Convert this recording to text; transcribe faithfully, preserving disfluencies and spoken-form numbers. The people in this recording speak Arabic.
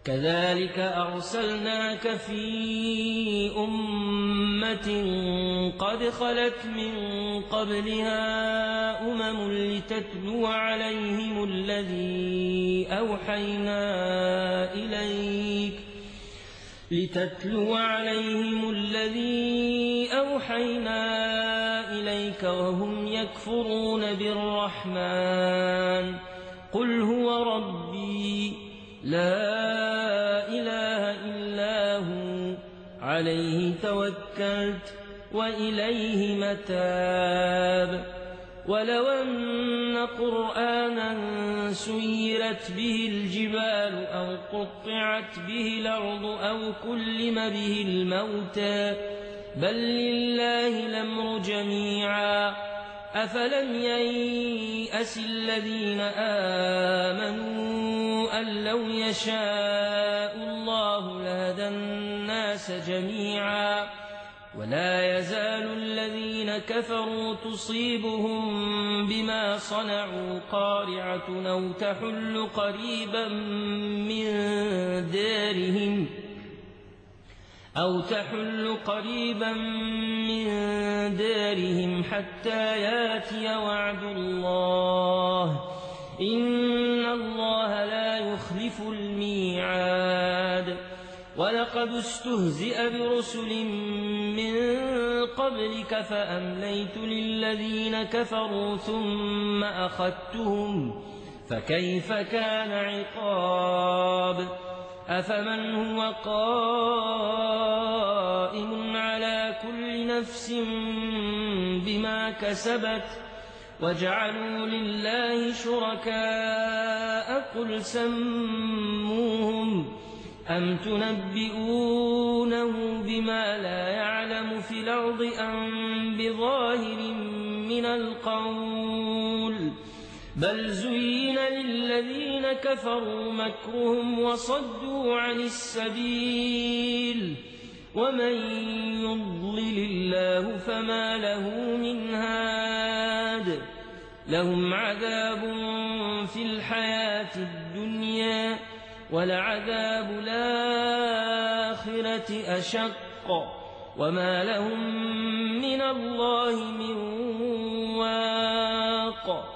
كذلك أرسلناك في أمة قد خلت من قبلها أمم لتتلو عليهم الذي أوحينا إليك لتتلو عليهم الذي أوحينا إليك وهم يكفرون بالرحمن قل هو ربي لا إله إلا هو عليه توكلت وإليه متاب ولو أن قرآنا سيرت به الجبال أو قطعت به الأرض أو كلم به الموتى بل لله الأمر جميعا أفلم ييأس الذين آمنوا أن لو يشاء الله لهدى الناس جميعا ولا يزال الذين كفروا تصيبهم بما صنعوا قارعة أو تحل قريبا من دارهم أو تحل قريبا من دارهم حتى ياتي وعد الله إن الله لا يخلف الميعاد ولقد استهزئ برسل من قبلك فأمليت للذين كفروا ثم أخذتهم فكيف كان عقاب أفمن هو قائم على كل نفس بما كسبت وجعلوا لله شركاء قل سموهم أم تنبئونه بما لا يعلم في الأرض أم بظاهر من القول بل زين للذين كفروا مكرهم وصدوا عن السبيل ومن يضلل الله فما له من هاد لهم عذاب في الحياة الدنيا ولعذاب الآخرة أشق وما لهم من الله من واق